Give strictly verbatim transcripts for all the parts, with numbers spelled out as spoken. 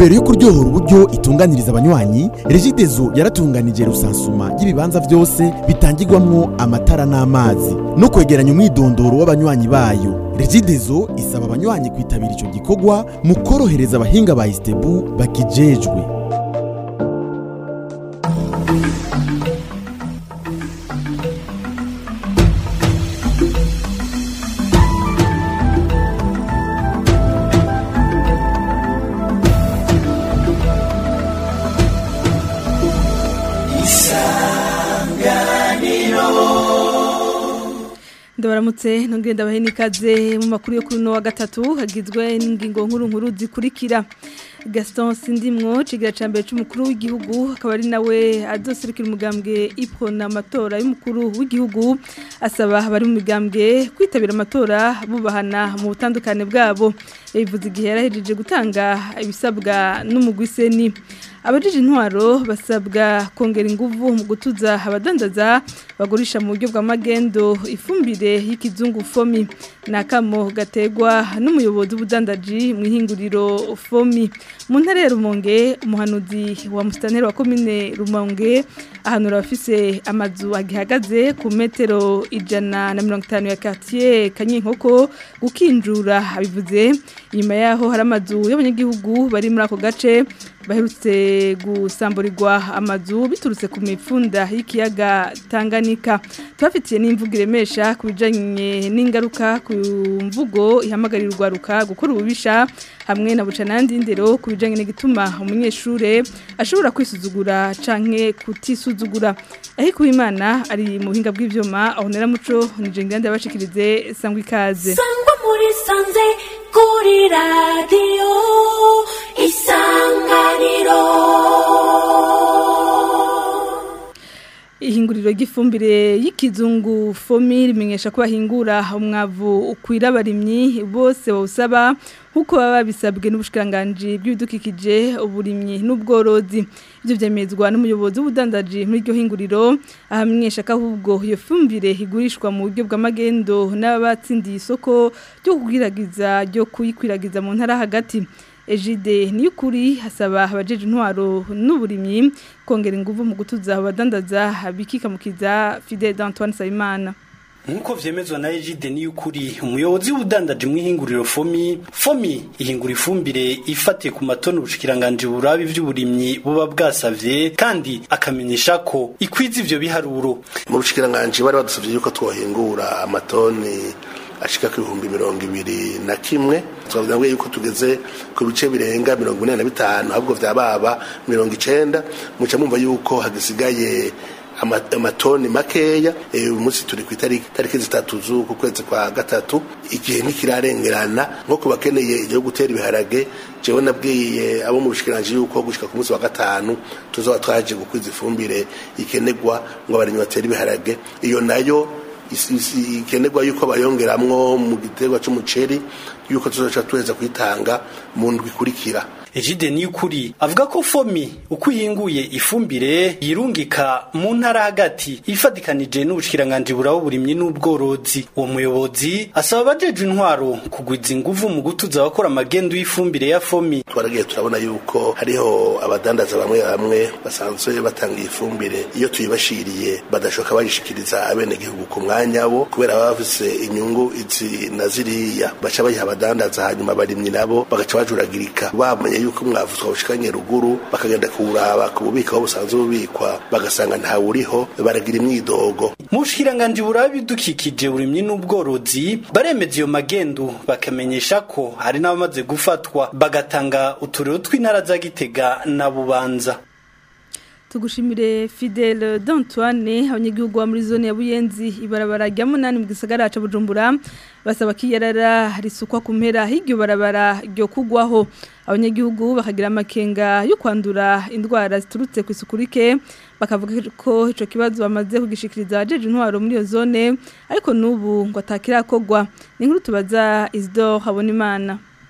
ntumbero yo kuryohora uburyo itunganiriza abanywanyi Regideso yaratunganije rusansuma y'ibibanza byose bitangirwamwo amatara n'amazi no kwegeranya umwidondoro w'abanywanyi bayo. Regideso isaba abanywanyi kwitabira ico gikorwa mu korohereza abahinga ba Istebu bakijejwe. Ndabaramutse ntugenda baheni kaze mu makuru yo kuri no wa gatatu hagizwe n'ingingo nkuru nkuru zikurikira. Gaston Sindimwo cigira cambere c'umukuru w'igihugu akaba ari nawe azoserukira umugambwe ipro na matora y'umukuru w'igihugu asaba abari mu migambwe kwitabira amatora bubahana mu butandukane bwabo. Bivuze igihe yarahejeje gutanga ibisabwa n'umugwiseni. Abajije intwaro basabwa kongera inguvu mu gutuza abadandaza bagurisha mu buryo bw'amagendo ifumbire y'ikizungu fomi nakamo gategwa n'umuyobozi w'ubudandaji mu ihinguriro fomi mu ntara ya Rumonge. Umuhanuzi wa mustaneri wa komine Rumonge ahanura abafise amazu agihagaze ku metero ijana na mirongo itanu ya quartier Kanyinkoko gukinjura. Abivuze nyuma yaho hari amazu y'abanyagihugu bari muri ako gace baherutse gusamburirwa amazu biturutse ku mipfunda y'ikiyaga Tanganyika. Twafitiye n'imvugo iremesha kubijanye n'ingaruka ku mvugo ihamagarira urwaruka gukora ububisha hamwe na bucanandi ndero kubijanye n'igituma umunyeshure ashobora kwisuzugura canke kutisuzugura. Ariko Imana ari mu buhinga bw'ivyuma ahonera muco nije ngande yabashikirize sangwa ikaze. Sangwa muri sanze kuri radio Isanganiro. Ihinguriro ry'ifumbire y'ikizungu fomi rimenyesha ko bahingura umwavu ukwira abarimyi bose bawusaba nkuko baba bisabwe n'ubushikanganje bw'ibidukikije uburimyi n'ubworozi. Ivyo vyemezwa n'umuyobozi w'ubudandaji muri iryo hinguriro ahamenyesha ko ahubwo iyo fumbire igurishwa mu buryo bw'amagendo n'abatsindiye isoko ryo kugiragiza ryo kuyikwiragiza mu ntara hagati. Ejide niyukuri hasaba abajeje intwaro n'uburimyi kongera inguvu mu gutuza abadandaza bikikamukiza Fidel Antoine Sayimana. Nkuko vyemezwa na Ejide niyukuri umuyobozi w'ubudandaji mu ihinguriro fomi fomi ihingura ifumbire ifate ku matoni ubushikiranganje burabi vy'uburimyi buba bwasavye kandi akamenyesha ko ikwiza ivyo biharuro. Mu bushikiranganje bari badusavye yuko twohingura amatoni ashika ku bihumbi mirongo ibiri na kimwe. Twavuga ngo yuko tugeze ku bice birenga mirongo ine na bitanu ahubwo vyababa mirongo icenda. Muca mumva yuko hagisigaye amatoni makeya. Uyu munsi turi ku itariki tariki zitatu z'uku kwezi kwa gatatu. Igihe nikirarengerana nko kubakeneye igihe gutera ibiharage. Jewe nabwiye abo mu bushikiranje yuko gushika ku munsi wa gatanu tuzoba twaje gukwiza ifumbire ikenegwa ngo abarimyi batera ibiharage. Iyo nayo ikenegwa yuko bayongeramwo mu giterwa c'umuceri yuko tuzoca tuweza kwitanga mu ndwi kurikira. Ejide niyukuri avuga ko fomi uko yinguye ifumbire yirungika mu ntara hagati ifadikanije n'ubushikiranganje buraho burimyi n'ubworozi. Uwo muyobozi asaba abajeje intwaro kugwiza inguvu mu gutuza abakora amagendo y'ifumbire ya fomi. Twaragiye turabona yuko hariho abadandaza bamwe bamwe basanzwe batanga ifumbire iyo tuyibashiriye badashoka bayishikiriza abene gihugu ku mwanya bo kubera bafise inyungu izi naziriya baca bayiha abadandaza hanyuma barimyi nabo bagaca bajuragirika bamenye yuko umwavu twawushikanye ruguru bakagenda kuwuraba kububika aho busanzwe bubikwa bagasanga nta uriho baragira imyidogo. Mu bushikiranganje burabi bidukikije uburimyi n'ubworozi baremeza iyo magendo bakamenyesha ko hari n'abamaze gufatwa bagatanga uturero tw'intara za Gitega na Bubanza. Tugushimire Fidel d'Antoine abanyagihugu wa muri zone ya Buyenzi ibarabara rya munani mu gisagara ca Bujumbura basaba kiyarara risukwa kumpera hiryo barabara ryo kugwaho. Abanyagihugu bakagira amakenga yo kwandura indwara ziturutse ku isukurike bakavuga ko ico kibazo bamaze kugishikiriza ajeje intwaro muri iyo zone ariko nubu ngo atakirakogwa. Ni nkuru tubaza Isidore Habonimana.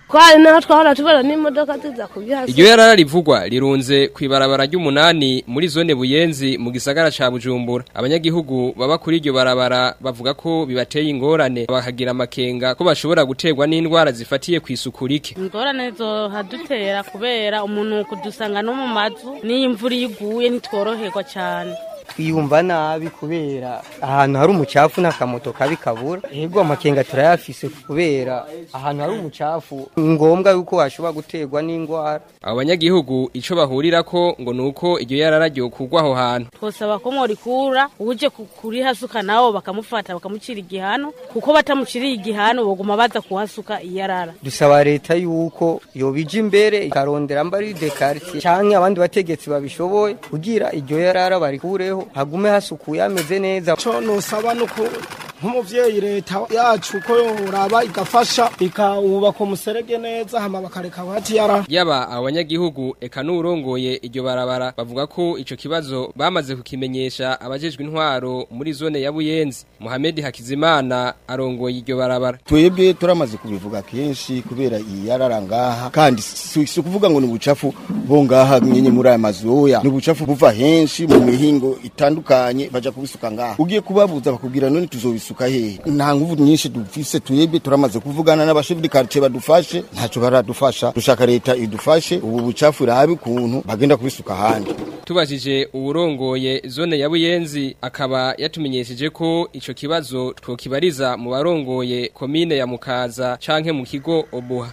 kwari naho twahora tubona n'imodoka tuza kubihasa. Iryo yarara rivugwa rirunze kwibarabara ry'umunani muri zone Buyenzi mu gisagara ca Bujumbura. Abanyagihugu baba kuri iryo barabara bavuga ko bibateye ingorane bakagira amakenga ko bashobora guterwa n'indwara zifatiye kw'isuku rike. Ingorane zo hadutera kubera umuntu kudusanga no mu mazu n'imvura iguye nitworoherwa cyane. Twiyumva nabi kubera ahantu hari umucafu n'akamoto kabi kabura. Yego amakenga turayafise kubera ahantu hari umucafu ngombwa yuko washobora guterwa n'indwara. Abo banyagihugu ico bahurirako ngo nuko iryo yarara ryo kugwa aho hantu. Twosaba ko morikura uje kuri hasuka nawo bakamufata bakamucira igihano kuko batamuciriye igihano boguma baza kuhasuka iyarara. Dusaba leta yuko yobije imbere ikarondera mbari de quartier canke abandi bategetsi babishoboye kugira iryo yarara barikureho hagume hasukuye ameze neza. Cyo nosaba nuko nk'umuvyeyi leta yacu ko yoraba igafasha ikawubaka umuserege neza hama bakareka hati yara. Yaba abanyagihugu eka n'urongoye iryo barabara bavuga ko ico kibazo bamaze kukimenyesha abajejwe intwaro muri zone ya Buyenzi. Mohamed Hakizimana arongoye iryo barabara. Twebwe turamaze kubivuga kenshi kubera iyi yarara ngaha kandi si kuvuga ngo ni ubucafu bo ngaha nyenye muri aya mazu oya ni ubucafu buva henshi mu mihingo itandukanye baja kubisuka ngaha. Ugiye kubabuza bakubwira none tuzobisuka hehe? Nta nguvu nyinshi dufise twebwe turamaze kuvugana n'abashefdi quartier badufashe ntaco baradufasha. Dushaka leta idufashe ubu bucafu rabi kuntu bagenda kubisuka handi. Tubajije uwurongoye zone ya Buyenzi akaba yatumenyesheje ko ico kibazo twokibariza mu barongoye komine ya Mukaza canke mu kigo Obuha.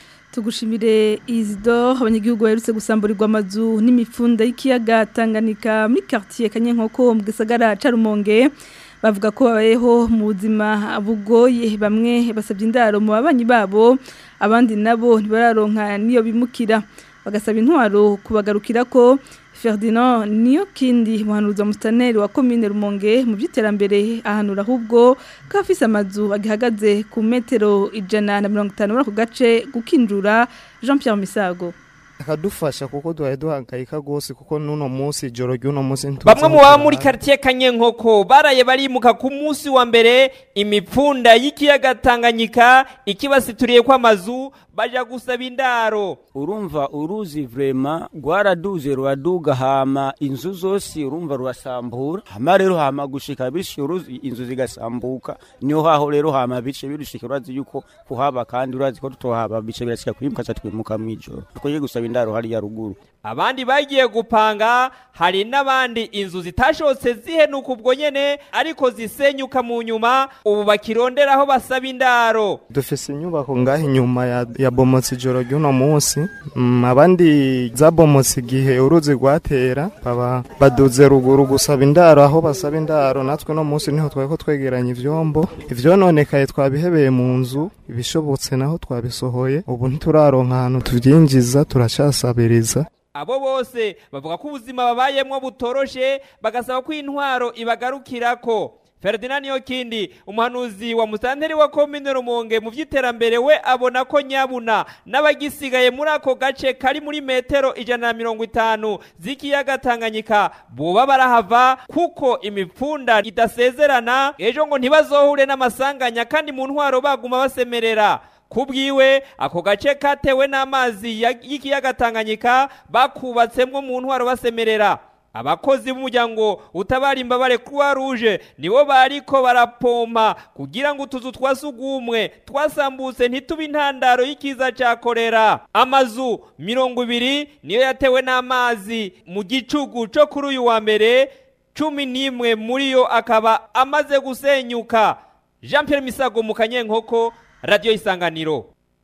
Tugushimire Isidore abanyagihugu baherutse gusamburirwa amazu n'imifunda y'ikiyaga Tanganyika muri quartier Kanyenkoko mu gisagara ca Rumonge bavuga ko babayeho mu buzima bugoye bamwe basabye indaro mu babanyi babo abandi nabo ntibararonka niyo bimukira bagasaba intwaro kubagarukira ko Ferdinand Niyokindi muhanuza mustaneri wa commune Rumonge mu byiterambere ahanura ahubwo kafise amazu agihagaze ku metero ijana na mirongo itanu muri ako gace gukinjura Jean Pierre Misago akadufasha kuko duhaye duhangayika gose kuko nuno munsi joro ry'uno munsi ntuzi. Bamwe mu baba muri quartier Kanyenkoko baraye barimuka ku munsi wa mbere imipfunda y'ikiyaga Tanganyika ikibasituriye kwa mazu baja gusaba indaro. Urumva uruzi vrema gwaraduze rwaduga hama inzu zose urumva rwasambura hama rero hama gushika bishi uruzi inzu zigasambuka niho haho rero hama bice birushika urazi yuko kuhaba kandi urazi ko tutohaba bice birashika kwimuka cyatwimuka mwijoro twoye gusaba indaro hari ya ruguru. Abandi bagiye gupanga hari n'abandi inzu zitashotse zihenuka ubwo nyene ariko zisenyuka mu nyuma ubu bakironderaho basaba indaro. Dufise inyubako ngahe inyuma ya, ya bomotse ijoro ry'uno munsi mm, abandi zabomotse igihe uruzi rwatera baba baduze ruguru gusaba indaro aho basaba indaro natwe no munsi niho twako twegeranya ivyombo ivyononekaye twabihebeye mu nzu ibishobotse naho twabisohoye ubu ntituraronka ahantu tuvyinjiza turacasabiriza. Abo bose bavuga ko ubuzima babayemwo butoroshe bagasaba ko intwaro ibagarukirako. Ferdinand Niyokindi umuhanuzi wa musanteri wa commune Rumonge mu vyiterambere we abona ko nyabuna n'abagisigaye muri ako gace kari muri metero ijana na mirongo itanu z'ikiyaga Tanganyika boba barahava kuko imipfunda idasezerana ejo ngo ntibazohure n'amasanganya kandi mu ntwaro baguma basemerera. Kubwiwe ako gace katewe n'amazi y'ikiyaga Tanganyika bakubatsemwe mu ntwaro basemerera. Abakozi b'umuryango utabara imbabare Croix Rouge nibo bariko barapompa kugira ngo utuzu twasugumwe twasambutse ntituba intandaro y'ikiza ca kolera. Amazu mirongo ibiri niyo yatewe n'amazi mu gicugu cyo kuri uyu wa mbere cumi n'imwe muri yo akaba amaze gusenyuka. Jean Pierre Misago mu Kanyenkoko Radio Isanganiro.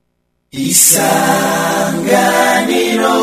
Isanganiro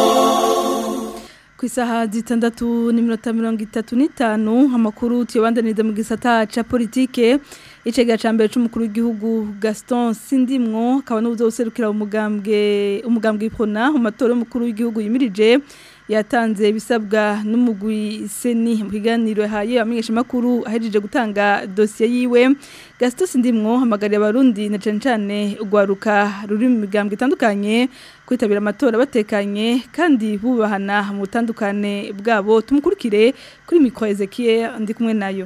ku isaha zitandatu n'iminota mirongo itatu n'itanu amakuru tuyobandaniriza mu gisata ca politike icega ca mbere c'umukuru w'igihugu Gaston Sindimwo akaba n'uzoserukira umugambwe umugambwe ipona mu matora y'umukuru w'igihugu yimirije yatanze ibisabwa n'umugwi seni mu kiganiro yahaye abamenyesha makuru ahejeje gutanga dossier yiwe. Gaston Sindimwo hamagariye abarundi na cane cane ugwaruka ruri mu migambwe itandukanye kwitabira amatora batekanye kandi bubahana mu butandukane bwabo. Tumukurikire kuri mikro Ezekiel ndi kumwe nayo.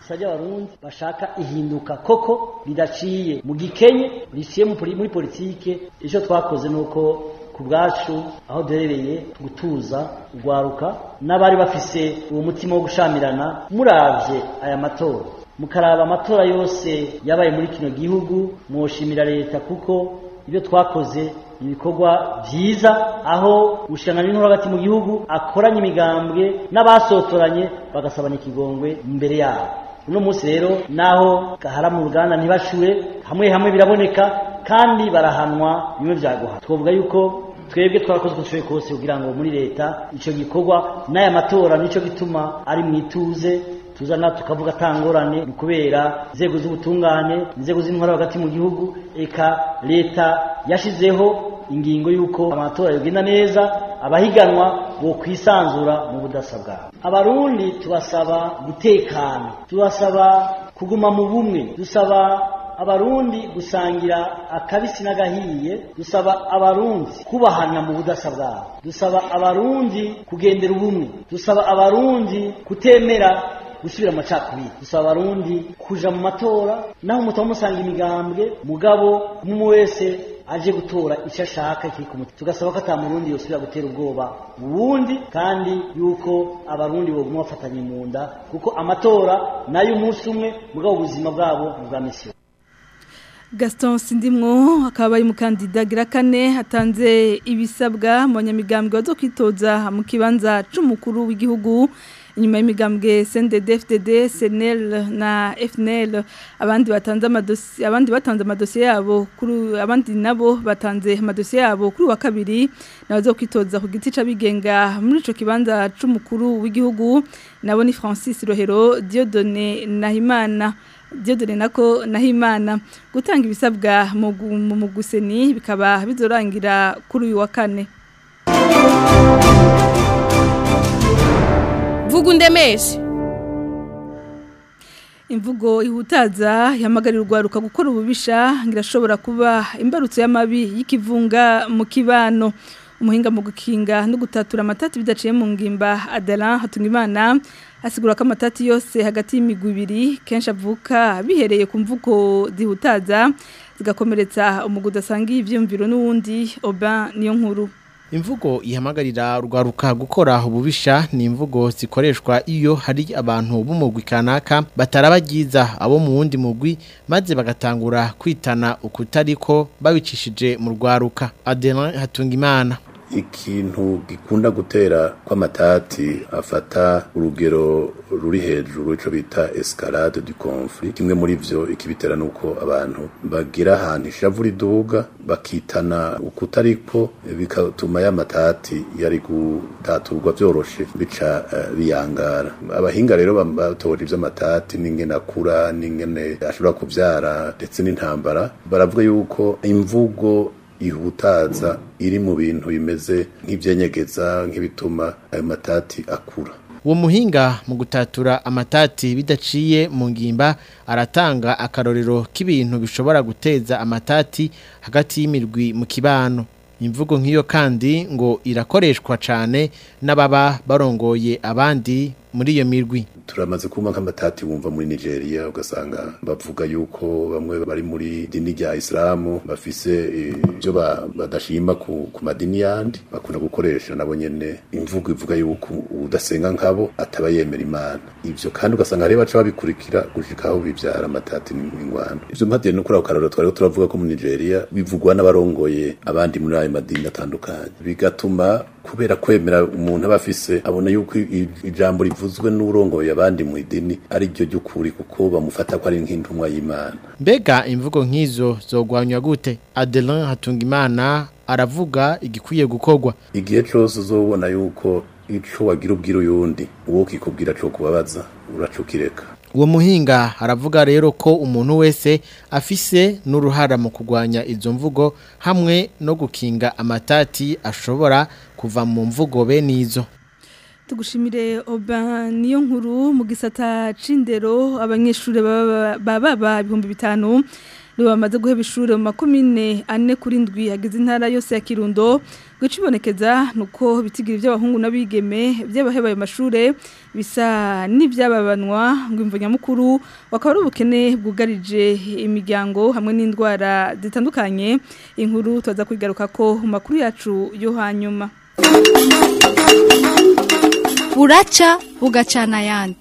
gusa ry'abarundi bashaka ihinduka koko ridaciye mu gikenye riciye muri politike. Icyo twakoze nuko ku bwacu aho duherereye gutuza ugwaruka n'abari bafise uwo mutima wo gushamirana, muravye aya matora mukaraba amatora yose yabaye muri kino gihugu, mwoshimira leta kuko ibyo twakoze ibikorwa vyiza, aho ushangana n'intore hagati mu gihugu akoranye imigambwe n'abasotoranye bagasabana ikigongwe imbere yabo. Uno munsi rero naho gahara mu ruganda ntibashure, hamwe hamwe biraboneka kandi barahanwa bimwe vyagoha. Twovuga yuko twebwe twarakoze uko dushoboye kose kugira ngo muri leta ico gikorwa n'aya matora nico gituma ari mwituze tuzana tukavuga tangorane kubera inzego z'ubutungane, inzego z'intwara hagati mu gihugu, eka leta yashizeho ingingo yuko amatora yogenda neza, abahiganwa bo kwisanzura mu budasa bwabo. Abarundi tubasaba gutekana, tubasaba kuguma mu bumwe, dusaba abarundi gusangira akabisi n'agahiye, dusaba abarundi kubahana mu budasa bwabo, dusaba abarundi kugendera ubumwe, dusaba abarundi kutemera gusubira amacakubiri, dusaba abarundi kuja mu matora naho mutaba musanga imigambwe mugabo umwe wese aje gutora icyo ashaka kiri ku mutima. Tugasaba ko atamurundi yosubira gutera ubwoba ubundi, kandi yuko abarundi boguma bafatanye mu nda kuko amatora nayo umunsi umwe mugabo ubuzima bwabo bwa misiyo. Gaston Sindimwo akaba ari mukandida gira kane hatanze ibisabwa mu nyamigambwe zo kwitoza mu kibanza c'umukuru w'igihugu inyuma y'imigambwe C N D D F D D, S N L na F N L. Abandi batanze amadosi abandi batanze amadosiye yabo kuri abandi nabo batanze amadosiye yabo kuri wa kabiri nazo kwitoza ku giti c'abigenga muri ico kibanza c'umukuru w'igihugu. Nabo ni Francis Rohero, Dieudonné Nahimana Dieudonné nako Nahimana. Gutanga ibisabwa mu muguseni bikaba bizorangira kuri uyu wa kane. Vugundemeshe. Imvugo ihutaza yamagarira urwaruka gukora ububisha ngirashobora kuba imbarutso y'amabi y'ikivunga mu kibano. Umuhinga mu gukinga no gutatura amatati bidaciye mu ngimba Adelan Hatungimana asigura ko amatati yose hagati y'imigwi ibiri kenshi avuka bihereye ku mvugo zihutaza zigakomeretsa umuguda sangi ivyumviro n'uwundi. Oba niyo nkuru. Imvugo ihamagarira urwaruka gukora ububisha ni imvugo zikoreshwa iyo hari abantu b'umugwi kanaka batarabagiza abo mu wundi mugwi maze bagatangura kwitana ukutariko babicishije mu rwaruka. Adelan Hatungimana. Ikintu gikunda gutera kw'amatati afata urugero ruri hejuru ico bita escalade du conflit. Kimwe muri vyo ikibitera nuko abantu bagira ahantu ishavu riduga bakitana ukutariko bikatuma y'amatati yari gutaturwa vyoroshe bica uh, biyangara. Abahinga rero batora ivyo amatati n'ingene akura n'ingene ashobora kuvyara ndetse n'intambara baravuga yuko imvugo ihutaza iri mu bintu bimeze nk'ivyenyegeza nk'ibituma ayo matati akura. Uwo muhinga mu gutatura amatati bidaciye mu ngimba aratanga akarorero k'ibintu bishobora guteza amatati hagati y'imirwi mu kibano. Imvugo nk'iyo kandi ngo irakoreshwa cane n'ababa barongoye abandi muri iyo mirwi. Turamaze kuma nk'amatati wumva muri Nigeria ugasanga bavuga yuko bamwe bari muri dini rya Islamu bafise ibyo badashima ku, ku madini yandi bakunda gukoresha nabo nyene imvugo ivuga yuko udasenga nkabo ataba yemera Imana. Ivyo kandi ugasanga ari baca babikurikira gushikaho bivyara amatati n'ingwano. Ivyo mpatiye no kuri akarorero twari turavuga ko mu Nigeria bivugwa n'abarongoye abandi muri ayo madini atandukanye bigatuma kubera kwemera umuntu abafise abona yuko ijambo rivuzwe n'urongoye abandi mu idini ari ryo ry'ukuri kuko bamufata ko ari nk'intumwa y'Imana. Mbega imvugo nk'izo zogwanywa gute? Adelan Hatungimana aravuga igikwiye gukorwa. Igihe cyose uzobona yuko ico wagira ubwira uyundi uwo kikubwira cyo kubabaza uracukireka. Uwo muhinga aravuga rero ko umuntu wese afise n'uruhara mu kugwanya izo mvugo hamwe no gukinga amatati ashobora kuva mu mvugo bene izo. Tugushimire Oba niyo nkuru mu gisata c'indero abanyeshure baba baba ibihumbi bitanu bamaze guheba ishure mu makomine ane kuri ndwi hagize intara yose ya Kirundo gwicibonekeza nuko bitigira iby'abahungu n'abigeme by'abaheba ayo mashure bisa n'ibyababanwa ngo imvunya mukuru wakaba ari ubukene bwugarije imiryango hamwe n'indwara zitandukanye inkuru tuza kwigaruka ko mu makuru yacu yo hanyuma buraca bugacana yandi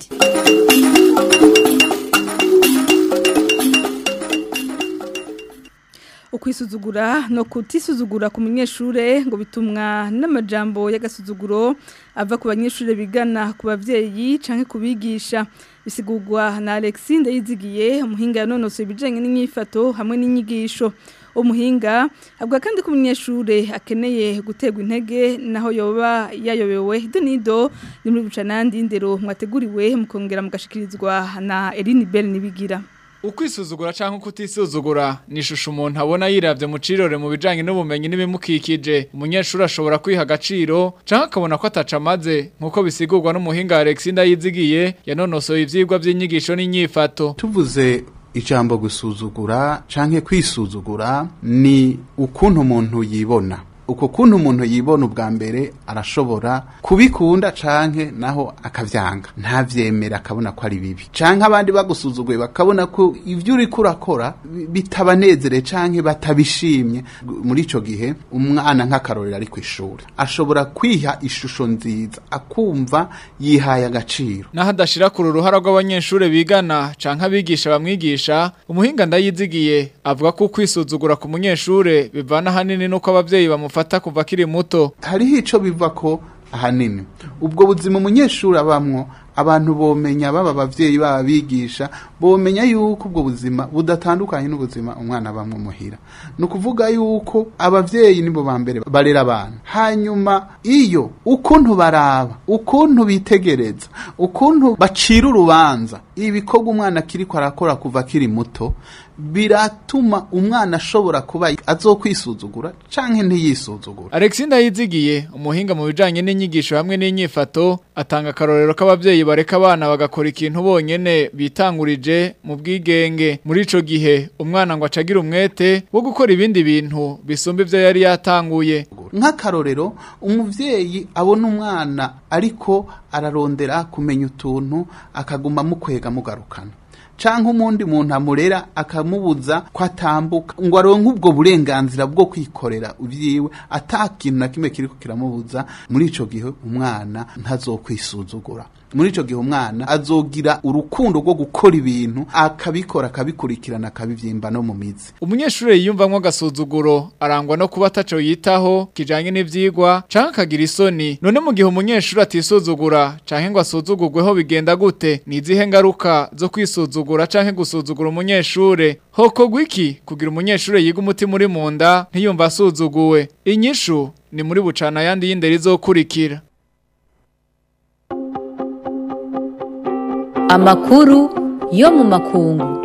ukwisuzugura no kutisuzugura ku munyeshure ngo bitumwa n'amajambo y'agasuzuguro ava ku banyeshure bigana ku bavyeyi canke kubigisha bisigurwa na Alexis Ndayizigiye umuhinga yanonosoye ibijanye n'inyifato hamwe n'inyigisho umuhinga avuga kandi ko umunyeshure akeneye gutegwa intege naho yoba yayobewe donido ni muri bucanandi ndero mwateguriwe mukongera mugashikirizwa na Eline Bell nibigira ukwisuzugura canke kutisuzugura ni ishusho umuntu abona yiravye mu cirore mu bijanye n'ubumenyi n'ibimukikije umunyeshuri ashobora kwiha agaciro canke akabona ko atacamaze nkuko bisigurwa n'umuhinga Alexis Ndayizigiye yanonosoye ivyigwa vy'inyigisho n'inyifato tuvuze ijambo gusuzugura canke kwisuzugura ni ukuntu umuntu yibona uko kuntu umuntu yibona ubwa mbere arashobora kubikunda canke naho akavyanga ntavyemera akabona ko ari bibi canke abandi bagusuzuguye bakabona ko ivyo uri kurakora bitabanezere canke batabishimye muri ico gihe umwana nk'akarorero ari kwishura ashobora kwiha ishusho nziza akumva yihaye agaciro naho adashira ku ruhara rw'abanyeshure bigana canke abigisha bamwigisha umuhinga Ndayizigiye avuga ko kwisuzugura ku munyeshure bivana hanini nuko abavyeyi bamu fata kuva kiri muto hariho ico biva ko ahanini ubwo buzima umunyeshuri abamwo abantu bomenya baba bavyeyi baba bigisha bomenya yuko ubwo buzima budatandukanye n'ubuzima umwana bamwe muhira no kuvuga yuko abavyeyi nibo bambere barera abantu hanyuma iyo ukuntu baraba ukuntu bitegereza ukuntu bacira urubanza ibikorwa umwana kiriko arakora kuva kiri muto biratuma umwana ashobora kuba azokwisuzugura canke ntiyisuzugura Alexis Ndayizigiye umuhinga mu bijanye n'inyigisho hamwe n'inyifato atanga karorero k'abavyeyi bareka abana bagakora ikintu bonyene bitangurije mu bwigenge muri ico gihe umwana ngo acagira umwete wo gukora ibindi bintu bisumba ivyo yari yatanguye nk'akarorero umuvyeyi abona umwana ariko ararondera kumenya utuntu akaguma mukwega mugarukana canke umundi muntu amurera akamubuza ko atambuka ngo aronke ubwo burenganzira bwo kwikorera uvyiwe atakintu na kimwe kiriko kiramubuza muri ico gihe umwana ntazokwisuzugura muri ico gihe umwana azogira urukundo rwo gukora ibintu akabikora akabikurikirana akabivyimba no mu mizi umunyeshure yiyumvamwo gasuzuguro arangwa no kuba ataco yitaho kijanye n'ivyigwa canke akagira isoni none mu gihe umunyeshure atisuzugura canke ngo asuzugurweho bigenda gute nizihe ngaruka zo kwisuzugura canke gusuzugura umunyeshure hokorwa iki kugira umunyeshure yiga umutima uri mu nda ntiyumva asuzuguwe inyishu ni muri bucana yandi y'indero izokurikira Amakuru yo mu makungu.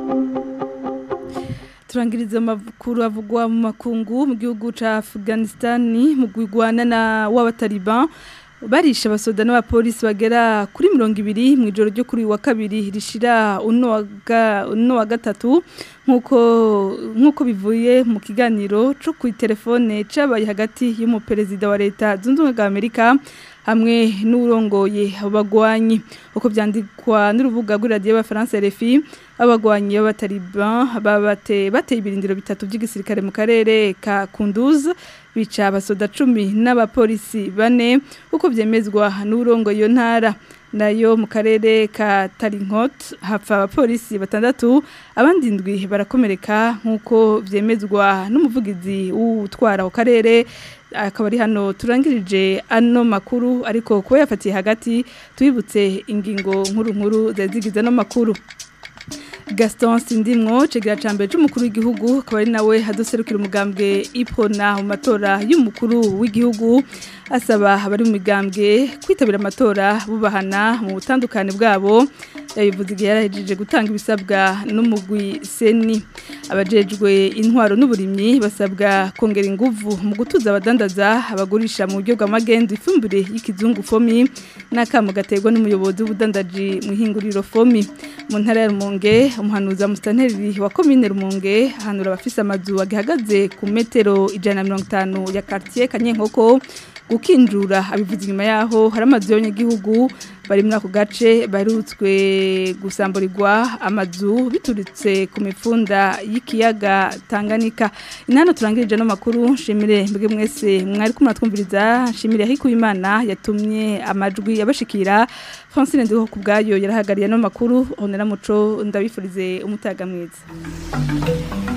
Turangiriza amakuru avugwa mu makungu mu gihugu ca Afghanistan mu gwigwana na w'abataliban barisha abasoda n'abapolisi bagera kuri mirongo ibiri mu ijoro ryo kuri wa kabiri rishira uno wa uno wa gatatu nkuko nkuko bivuye mu kiganiro cyo ku telefone cabaye hagati y'umuperezida wa leta zunze ubumwe za Amerika hamwe n'urongoye abagwanyi uko byandikwa n'urubuga rw'iradiyo y'abafaransa R F I abagwanyi b'abataliban babate bateye ibirindiro bitatu by'igisirikare mu karere ka Kunduz bica abasoda cumi n'abapolisi bane uko byemezwa n'urongoye iyo ntara nayo mu karere ka Tarinkot hapfa abapolisi batandatu abandi ndwi barakomereka nkuko vyemezwa n'umuvugizi w'utwara ku karere akaba ari hano turangirije ano makuru ariko kuba yafatiye hagati twibutse ingingo nkuru nkuru zazigize no makuru Gaston Sindimwo cegera cambe c'umukuru w'igihugu akaba ari nawe hadoserukira umugambwe ipona mu matora y'umukuru w'igihugu asaba abari mu migambwe kwitabira amatora bubahana mu butandukane bwabo yabivuze igihe yarahejeje gutanga ibisabwa n'umugwi seni abajejwe intwaro n'uburimyi basabwa kongera inguvu mu gutuza abadandaza abagurisha mu buryo bw'amagendo ifumbire y'ikizungu fomi n'akamo gaterwa n'umuyobozi w'ubudandaji mu ihinguriro fomi mu ntara ya Rumonge umuhanuza musitanteri wa komine Rumonge ahanura abafise amazu agihagaze ku metero ijana na mirongo itanu ya quartier Kanyenkoko gukinjura abivuze inyuma yaho hari amazu y'abanyagihugu bari muri ako gace barutswe gusamburirwa amazu bituritse ku mifunda y'ikiyaga Tanganyika inano turangirije no makuru shimire mbege mwese mwari kumwe twumviriza shimire hikuye Imana yatumye amajwi yabashikira Francine ndiho kubgayo yarahagariye no makuru onera muco ndabifurize umutaga mwiza